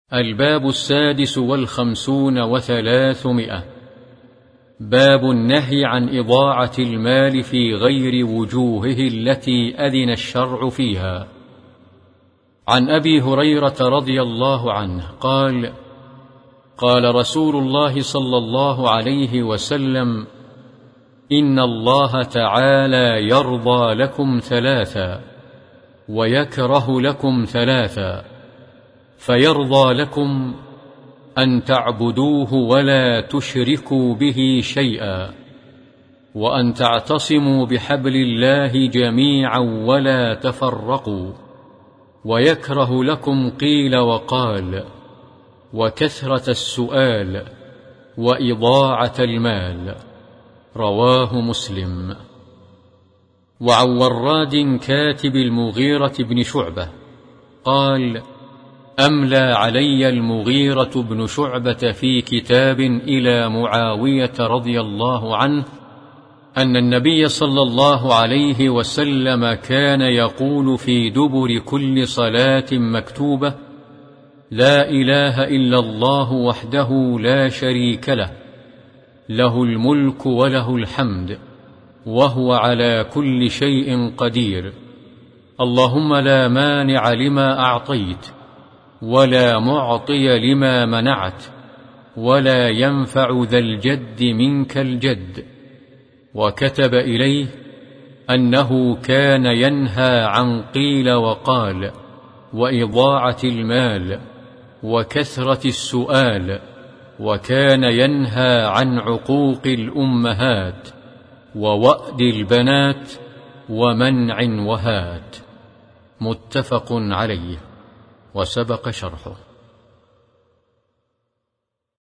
الباب 56 باب النهي عن إضاعة المال في غير وجوهه التي أذن الشرع فيها. عن أبي هريرة رضي الله عنه قال: قال رسول الله صلى الله عليه وسلم: إن الله تعالى يرضى لكم ثلاثا ويكره لكم ثلاثا، فيرضى لكم أن تعبدوه ولا تشركوا به شيئا، وأن تعتصموا بحبل الله جميعا ولا تفرقوا، ويكره لكم قيل وقال، وكثرة السؤال، وإضاعة المال. رواه مسلم. وعن وراد كاتب المغيرة بن شعبة قال: أملى علي المغيرة بن شعبة في كتاب إلى معاوية رضي الله عنه أن النبي صلى الله عليه وسلم كان يقول في دبر كل صلاة مكتوبة: لا إله إلا الله وحده لا شريك له، له الملك وله الحمد، وهو على كل شيء قدير، اللهم لا مانع لما أعطيت، ولا معطي لما منعت، ولا ينفع ذا الجد منك الجد. وكتب إليه أنه كان ينهى عن قيل وقال، وإضاعة المال، وكثرة السؤال، وكان ينهى عن عقوق الأمهات، ووأد البنات، ومنع وهات. متفق عليه، وسبق شرحه.